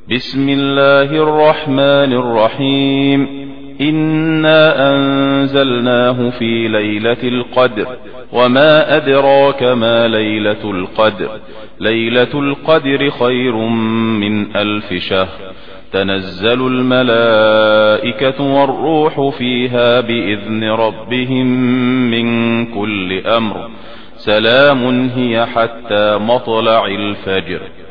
بسم الله الرحمن الرحيم. إنا أنزلناه في ليلة القدر وما أدراك ما ليلة القدر. ليلة القدر خير من 1000 شهر. تنزل الملائكة والروح فيها بإذن ربهم من كل أمر. سلام هي حتى مطلع الفجر.